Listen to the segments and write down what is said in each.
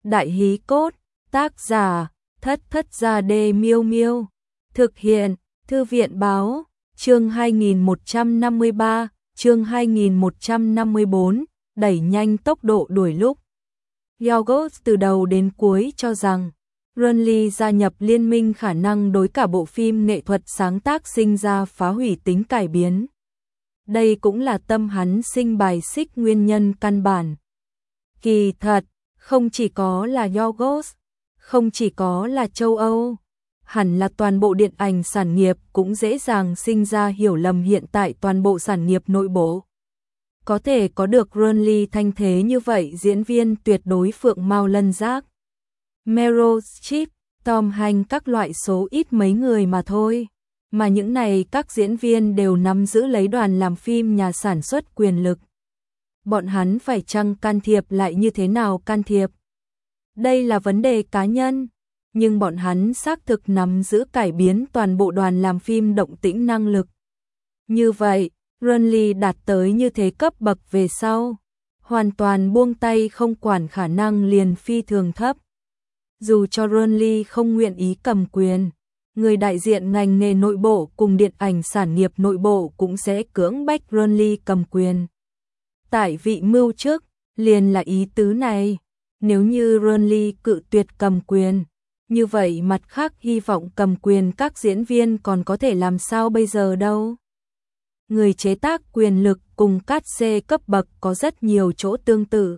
Đại hí cốt, tác giả, Thất Thất Gia Đê Miêu Miêu. Thực hiện, Thư viện báo, chương 2153, chương 2154, đẩy nhanh tốc độ đuổi lúc. Yorgos từ đầu đến cuối cho rằng, Renly gia nhập liên minh khả năng đối cả bộ phim nghệ thuật sáng tác sinh ra phá hủy tính cải biến. Đây cũng là tâm hắn sinh bài xích nguyên nhân căn bản. Kỳ thật, không chỉ có là Yorgos, không chỉ có là châu Âu, hẳn là toàn bộ điện ảnh sản nghiệp cũng dễ dàng sinh ra hiểu lầm hiện tại toàn bộ sản nghiệp nội bộ. Có thể có được Renly thanh thế như vậy diễn viên tuyệt đối phượng mao lân giác. Meryl Streep, Tom Hanks các loại số ít mấy người mà thôi. Mà những này các diễn viên đều nắm giữ lấy đoàn làm phim nhà sản xuất quyền lực. Bọn hắn phải chăng can thiệp lại như thế nào can thiệp? Đây là vấn đề cá nhân, nhưng bọn hắn xác thực nắm giữ cải biến toàn bộ đoàn làm phim động tĩnh năng lực. Như vậy, Renly đạt tới như thế cấp bậc về sau, hoàn toàn buông tay không quản khả năng liền phi thường thấp. Dù cho Renly không nguyện ý cầm quyền, người đại diện ngành nghề nội bộ cùng điện ảnh sản nghiệp nội bộ cũng sẽ cưỡng bách Renly cầm quyền. Tại vị mưu trước, liền là ý tứ này, nếu như Renly cự tuyệt cầm quyền, như vậy mặt khác hy vọng cầm quyền các diễn viên còn có thể làm sao bây giờ đâu. Người chế tác quyền lực cùng cát xê cấp bậc có rất nhiều chỗ tương tự.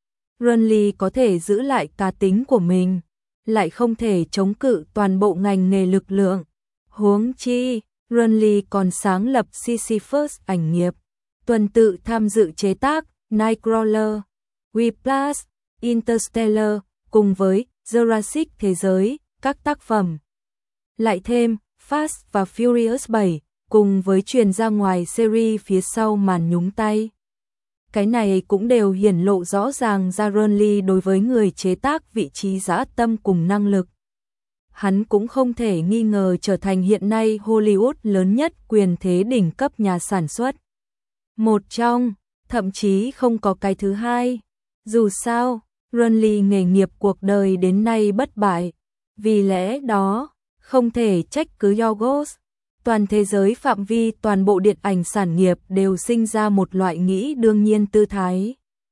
Renly có thể giữ lại cá tính của mình, lại không thể chống cự toàn bộ ngành nghề lực lượng. Huống chi, Renly còn sáng lập Sisyphus ảnh nghiệp, tuần tự tham dự chế tác Nightcrawler, Whiplash, Interstellar, cùng với Jurassic Thế giới, các tác phẩm. Lại thêm Fast và Furious 7, cùng với truyền ra ngoài series phía sau màn nhúng tay. Cái này cũng đều hiển lộ rõ ràng ra Renly đối với người chế tác vị trí dã tâm cùng năng lực. Hắn cũng không thể nghi ngờ trở thành hiện nay Hollywood lớn nhất quyền thế đỉnh cấp nhà sản xuất. Một trong, thậm chí không có cái thứ hai. Dù sao, Renly nghề nghiệp cuộc đời đến nay bất bại. Vì lẽ đó, không thể trách cứ Yorgos. Toàn thế giới phạm vi toàn bộ điện ảnh sản nghiệp đều sinh ra một loại nghĩ đương nhiên tư thái.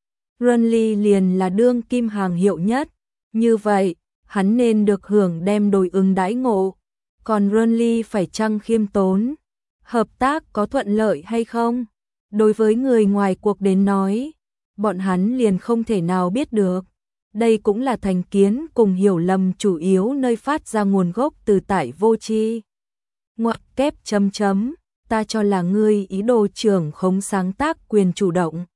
Renly liền là đương kim hàng hiệu nhất. Như vậy, hắn nên được hưởng đem đối ứng đãi ngộ. Còn Renly phải chăng khiêm tốn? Hợp tác có thuận lợi hay không? Đối với người ngoài cuộc đến nói, bọn hắn liền không thể nào biết được. Đây cũng là thành kiến cùng hiểu lầm chủ yếu nơi phát ra nguồn gốc từ tại vô tri. Ngoặc kép chấm chấm, ta cho là ngươi ý đồ trưởng khống sáng tác quyền chủ động.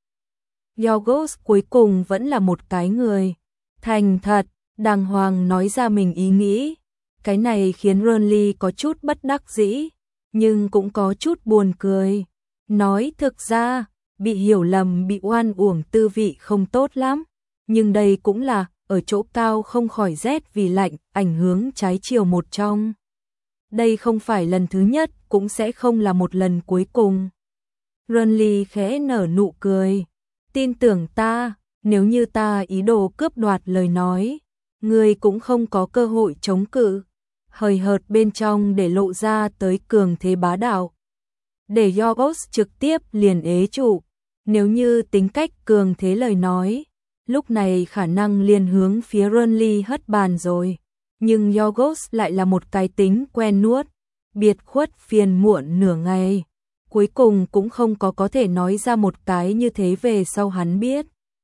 Yorgos cuối cùng vẫn là một cái người thành thật, đàng hoàng nói ra mình ý nghĩ. Cái này khiến Renly có chút bất đắc dĩ, nhưng cũng có chút buồn cười. Nói thực ra, bị hiểu lầm bị oan uổng tư vị không tốt lắm, nhưng đây cũng là ở chỗ cao không khỏi rét vì lạnh, ảnh hưởng trái chiều một trong. Đây không phải lần thứ nhất, cũng sẽ không là một lần cuối cùng. Renly khẽ nở nụ cười. Tin tưởng ta, nếu như ta ý đồ cướp đoạt lời nói, ngươi cũng không có cơ hội chống cự. Hời hợt bên trong để lộ ra tới cường thế bá đạo. Để Yorgos trực tiếp liền ế trụ. Nếu như tính cách cường thế lời nói, lúc này khả năng liền hướng phía Renly hất bàn rồi. Nhưng Yorgos lại là một cái tính quen nuốt, biệt khuất phiền muộn nửa ngày. Cuối cùng cũng không có thể nói ra một cái như thế về sau hắn biết.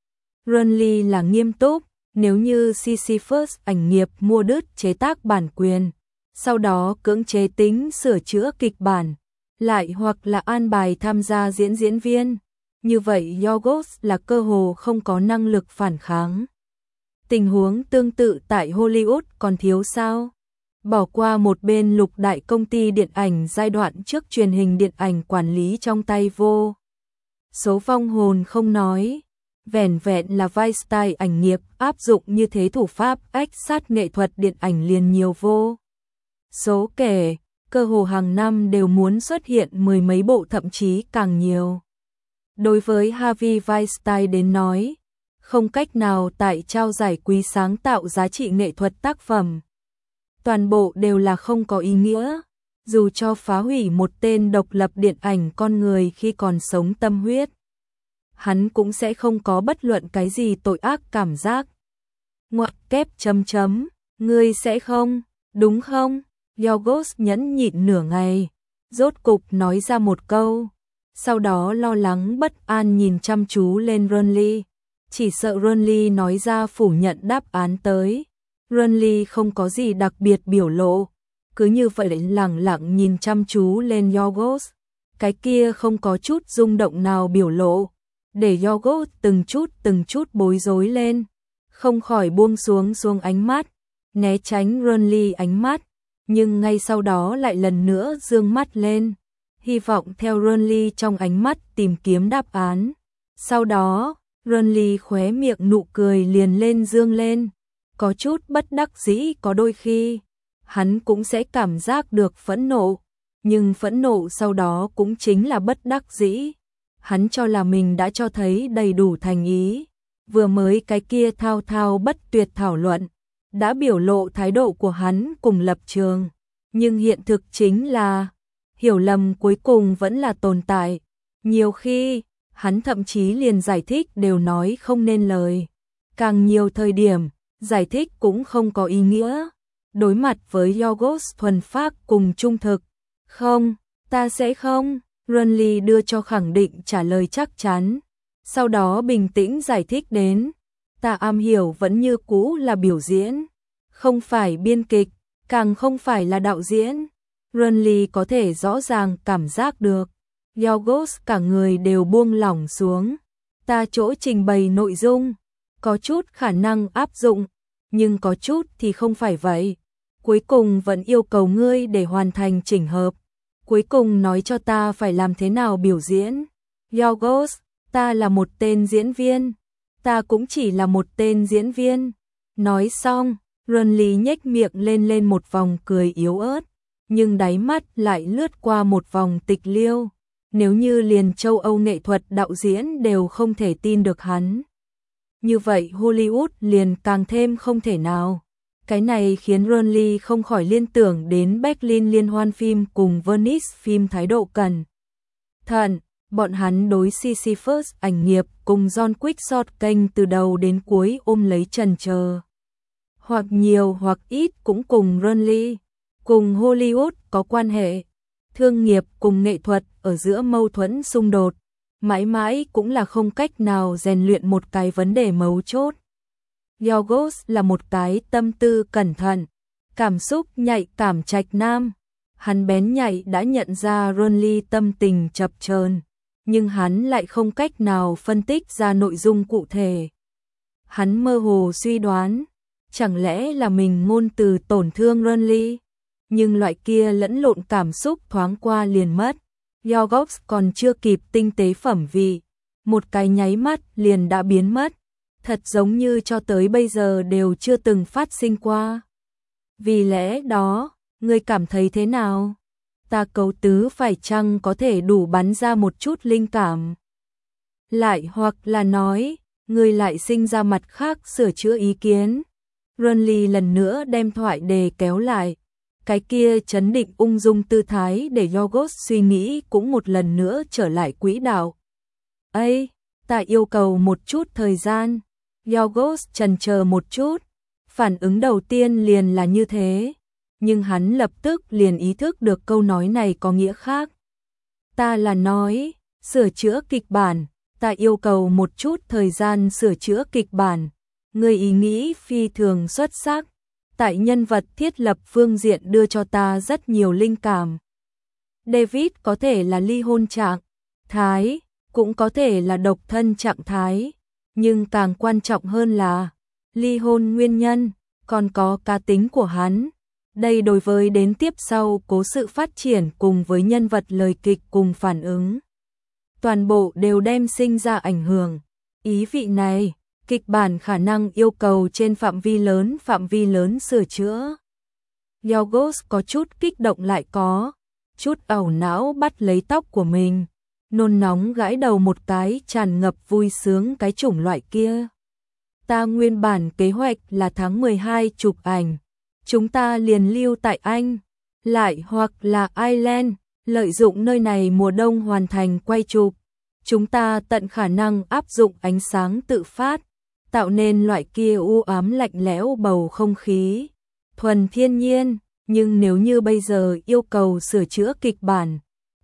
Renly là nghiêm túc, nếu như Sisyphus ảnh nghiệp mua đứt chế tác bản quyền, sau đó cưỡng chế tính sửa chữa kịch bản, lại hoặc là an bài tham gia diễn viên. Như vậy Yorgos là cơ hồ không có năng lực phản kháng. Tình huống tương tự tại Hollywood còn thiếu sao? Bỏ qua một bên lục đại công ty điện ảnh giai đoạn trước truyền hình điện ảnh quản lý trong tay vô số vong hồn không nói, vẻn vẹn là Weinstein ảnh nghiệp áp dụng như thế thủ pháp ách sát nghệ thuật điện ảnh liền nhiều vô số kể, cơ hồ hàng năm đều muốn xuất hiện mười mấy bộ thậm chí càng nhiều. Đối với Harvey Weinstein đến nói, không cách nào tại trao giải quý sáng tạo giá trị nghệ thuật tác phẩm. Toàn bộ đều là không có ý nghĩa, dù cho phá hủy một tên độc lập điện ảnh con người khi còn sống tâm huyết. Hắn cũng sẽ không có bất luận cái gì tội ác cảm giác. Ngoặc kép chấm chấm, ngươi sẽ không, đúng không? Yorgos nhẫn nhịn nửa ngày, rốt cục nói ra một câu, sau đó lo lắng bất an nhìn chăm chú lên Renly, chỉ sợ Renly nói ra phủ nhận đáp án tới. Renly không có gì đặc biệt biểu lộ, cứ như vậy lẳng lặng nhìn chăm chú lên Yorgos, cái kia không có chút rung động nào biểu lộ, để Yorgos từng chút bối rối lên, không khỏi buông xuống ánh mắt, né tránh Renly ánh mắt, nhưng ngay sau đó lại lần nữa dương mắt lên, hy vọng theo Renly trong ánh mắt tìm kiếm đáp án. Sau đó, Renly khóe miệng nụ cười liền lên dương lên, có chút bất đắc dĩ, có đôi khi hắn cũng sẽ cảm giác được phẫn nộ, nhưng phẫn nộ sau đó cũng chính là bất đắc dĩ. Hắn cho là mình đã cho thấy đầy đủ thành ý, vừa mới cái kia thao thao bất tuyệt thảo luận, đã biểu lộ thái độ của hắn cùng lập trường, nhưng hiện thực chính là, hiểu lầm cuối cùng vẫn là tồn tại, nhiều khi, hắn thậm chí liền giải thích đều nói không nên lời, càng nhiều thời điểm, giải thích cũng không có ý nghĩa. Đối mặt với Yorgos thuần phác cùng trung thực, không, ta sẽ không, Renly đưa cho khẳng định trả lời chắc chắn, sau đó bình tĩnh giải thích đến, ta am hiểu vẫn như cũ là biểu diễn, không phải biên kịch, càng không phải là đạo diễn. Renly có thể rõ ràng cảm giác được, Yorgos cả người đều buông lỏng xuống, ta chỗ trình bày nội dung, có chút khả năng áp dụng, nhưng có chút thì không phải vậy. Cuối cùng vẫn yêu cầu ngươi để hoàn thành chỉnh hợp. Cuối cùng nói cho ta phải làm thế nào biểu diễn. Yorgos, ta là một tên diễn viên. Ta cũng chỉ là một tên diễn viên. Nói xong, Renly nhếch miệng lên một vòng cười yếu ớt, nhưng đáy mắt lại lướt qua một vòng tịch liêu. Nếu như liền châu Âu nghệ thuật đạo diễn đều không thể tin được hắn, như vậy Hollywood liền càng thêm không thể nào. Cái này khiến Renly không khỏi liên tưởng đến Berlin liên hoan phim cùng Venice phim thái độ cẩn thận. Bọn hắn đối Sisyphus ảnh nghiệp cùng John Quixote kênh từ đầu đến cuối ôm lấy chần chờ. Hoặc nhiều hoặc ít cũng cùng Renly, cùng Hollywood có quan hệ. Thương nghiệp cùng nghệ thuật ở giữa mâu thuẫn xung đột, mãi mãi cũng là không cách nào rèn luyện một cái vấn đề mấu chốt. Yorgos là một cái tâm tư cẩn thận, cảm xúc nhạy cảm trạch nam. Hắn bén nhạy đã nhận ra Renly tâm tình chập chờn, nhưng hắn lại không cách nào phân tích ra nội dung cụ thể. Hắn mơ hồ suy đoán, chẳng lẽ là mình ngôn từ tổn thương Renly, nhưng loại kia lẫn lộn cảm xúc thoáng qua liền mất. Yorgos còn chưa kịp tinh tế phẩm vị, một cái nháy mắt liền đã biến mất, thật giống như cho tới bây giờ đều chưa từng phát sinh qua. Vì lẽ đó, ngươi cảm thấy thế nào? Ta cấu tứ phải chăng có thể đủ bắn ra một chút linh cảm? Lại hoặc là nói, ngươi lại sinh ra mặt khác sửa chữa ý kiến. Renly lần nữa đem thoại đề kéo lại, cái kia chấn định ung dung tư thái để Yorgos suy nghĩ cũng một lần nữa trở lại quỹ đạo. Ây, ta yêu cầu một chút thời gian. Yorgos chần chờ một chút, phản ứng đầu tiên liền là như thế, nhưng hắn lập tức liền ý thức được câu nói này có nghĩa khác. Ta là nói, sửa chữa kịch bản, ta yêu cầu một chút thời gian sửa chữa kịch bản. Người ý nghĩ phi thường xuất sắc, tại nhân vật thiết lập phương diện đưa cho ta rất nhiều linh cảm. David có thể là ly hôn trạng thái, cũng có thể là độc thân trạng thái, nhưng càng quan trọng hơn là ly hôn nguyên nhân, còn có cá tính của hắn. Đây đối với đến tiếp sau cố sự phát triển cùng với nhân vật lời kịch cùng phản ứng, toàn bộ đều đem sinh ra ảnh hưởng. Ý vị này, kịch bản khả năng yêu cầu trên phạm vi lớn sửa chữa. Yorgos có chút kích động lại có chút ảo não bắt lấy tóc của mình, nôn nóng gãi đầu một cái tràn ngập vui sướng cái chủng loại kia. Ta nguyên bản kế hoạch là tháng 12 chụp ảnh. Chúng ta liền lưu tại Anh, lại hoặc là Ireland, lợi dụng nơi này mùa đông hoàn thành quay chụp. Chúng ta tận khả năng áp dụng ánh sáng tự phát, tạo nên loại kia u ám lạnh lẽo bầu không khí, thuần thiên nhiên, nhưng nếu như bây giờ yêu cầu sửa chữa kịch bản,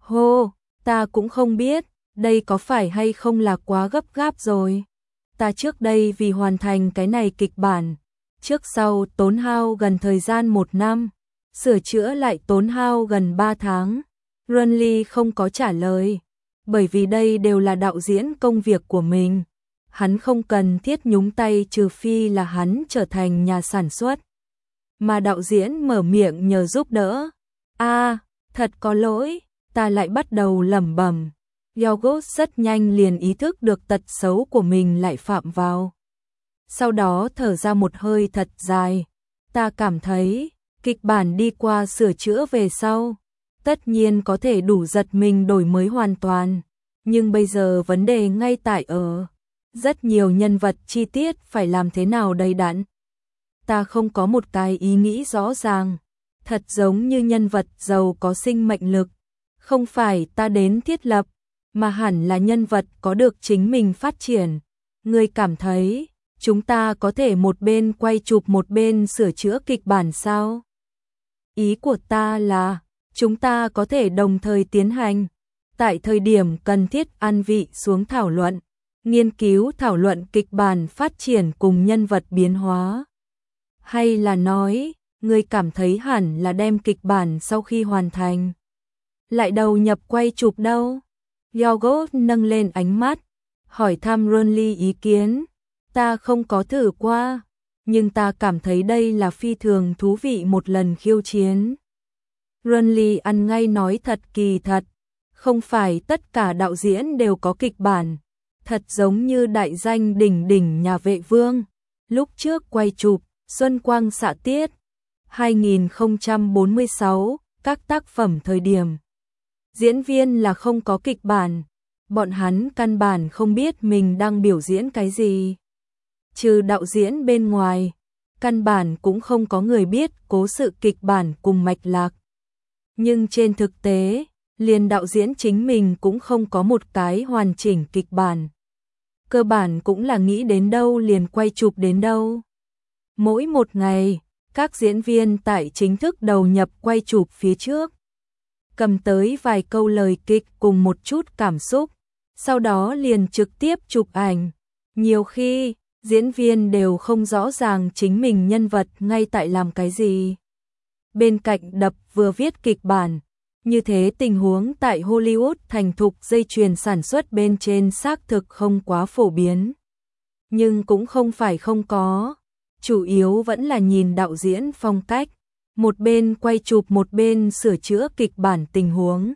ta cũng không biết, đây có phải hay không là quá gấp gáp rồi. Ta trước đây vì hoàn thành cái này kịch bản, trước sau tốn hao gần thời gian 1 năm, sửa chữa lại tốn hao gần 3 tháng. Runley không có trả lời, bởi vì đây đều là đạo diễn công việc của mình. Hắn không cần thiết nhúng tay trừ phi là hắn trở thành nhà sản xuất. Mà đạo diễn mở miệng nhờ giúp đỡ. Thật có lỗi, ta lại bắt đầu lẩm bẩm. Yorgos rất nhanh liền ý thức được tật xấu của mình lại phạm vào. Sau đó thở ra một hơi thật dài. Ta cảm thấy, kịch bản đi qua sửa chữa về sau, tất nhiên có thể đủ giật mình đổi mới hoàn toàn. Nhưng bây giờ vấn đề ngay tại ở, rất nhiều nhân vật chi tiết phải làm thế nào đầy đặn. Ta không có một cái ý nghĩ rõ ràng, thật giống như nhân vật giàu có sinh mệnh lực. Không phải ta đến thiết lập, mà hẳn là nhân vật có được chính mình phát triển. Ngươi cảm thấy, chúng ta có thể một bên quay chụp một bên sửa chữa kịch bản sao? Ý của ta là, chúng ta có thể đồng thời tiến hành. Tại thời điểm cần thiết an vị xuống thảo luận, nghiên cứu thảo luận kịch bản phát triển cùng nhân vật biến hóa. Hay là nói, ngươi cảm thấy hẳn là đem kịch bản sau khi hoàn thành lại đầu nhập quay chụp đâu? Yorgos nâng lên ánh mắt, hỏi thăm Runley ý kiến. Ta không có thử qua, nhưng ta cảm thấy đây là phi thường thú vị một lần khiêu chiến. Runley ăn ngay nói thật, kỳ thật, không phải tất cả đạo diễn đều có kịch bản. Thật giống như đại danh đỉnh đỉnh nhà vệ vương, lúc trước quay chụp Xuân Quang xạ tiết 2046, các tác phẩm thời điểm. Diễn viên là không có kịch bản, bọn hắn căn bản không biết mình đang biểu diễn cái gì. Trừ đạo diễn bên ngoài, căn bản cũng không có người biết cố sự kịch bản cùng mạch lạc. Nhưng trên thực tế, liền đạo diễn chính mình cũng không có một cái hoàn chỉnh kịch bản. Cơ bản cũng là nghĩ đến đâu liền quay chụp đến đâu. Mỗi một ngày, các diễn viên tại chính thức đầu nhập quay chụp phía trước, cầm tới vài câu lời kịch cùng một chút cảm xúc, sau đó liền trực tiếp chụp ảnh. Nhiều khi, diễn viên đều không rõ ràng chính mình nhân vật ngay tại làm cái gì. Bên cạnh đập vừa viết kịch bản, như thế tình huống tại Hollywood thành thục dây chuyền sản xuất bên trên xác thực không quá phổ biến. Nhưng cũng không phải không có, chủ yếu vẫn là nhìn đạo diễn phong cách, một bên quay chụp một bên sửa chữa kịch bản tình huống.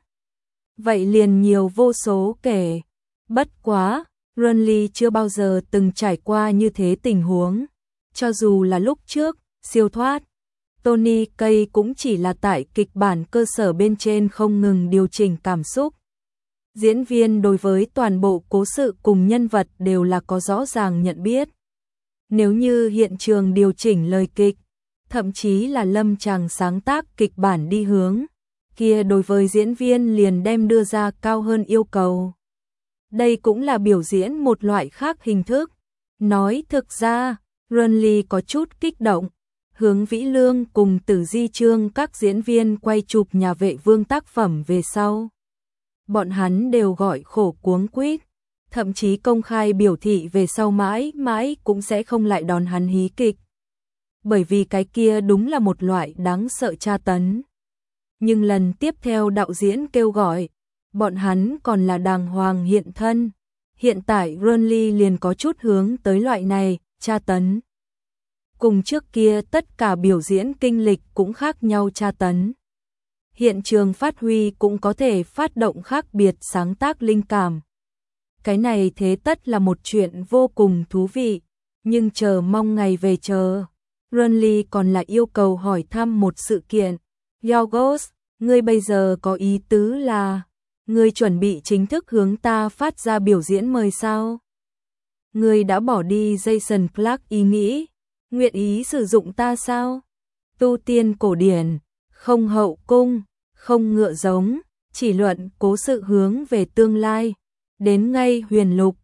Vậy liền nhiều vô số kể. Bất quá, Runley chưa bao giờ từng trải qua như thế tình huống. Cho dù là lúc trước, siêu thoát, Tony Kaye cũng chỉ là tại kịch bản cơ sở bên trên không ngừng điều chỉnh cảm xúc. Diễn viên đối với toàn bộ cố sự cùng nhân vật đều là có rõ ràng nhận biết. Nếu như hiện trường điều chỉnh lời kịch, thậm chí là lâm tràng sáng tác kịch bản đi hướng, kia đối với diễn viên liền đem đưa ra cao hơn yêu cầu. Đây cũng là biểu diễn một loại khác hình thức. Nói thực ra, Runley có chút kích động. Hướng Vĩ Lương cùng Tử Di Trương các diễn viên quay chụp nhà vệ vương tác phẩm về sau. Bọn hắn đều gọi khổ cuống quýt, thậm chí công khai biểu thị về sau mãi mãi cũng sẽ không lại đón hắn hí kịch. Bởi vì cái kia đúng là một loại đáng sợ tra tấn. Nhưng lần tiếp theo đạo diễn kêu gọi, bọn hắn còn là đàng hoàng hiện thân. Hiện tại Runley liền có chút hướng tới loại này, tra tấn. Cùng trước kia tất cả biểu diễn kinh lịch cũng khác nhau tra tấn. Hiện trường phát huy cũng có thể phát động khác biệt sáng tác linh cảm. Cái này thế tất là một chuyện vô cùng thú vị, nhưng chờ mong ngày về chờ. Runley còn là yêu cầu hỏi thăm một sự kiện. Yorgos, ngươi bây giờ có ý tứ là, ngươi chuẩn bị chính thức hướng ta phát ra biểu diễn mời sao? Ngươi đã bỏ đi Jason Clarke ý nghĩ, nguyện ý sử dụng ta sao? Tu tiên cổ điển, không hậu cung, không ngựa giống, chỉ luận cố sự hướng về tương lai, đến ngay huyền lục,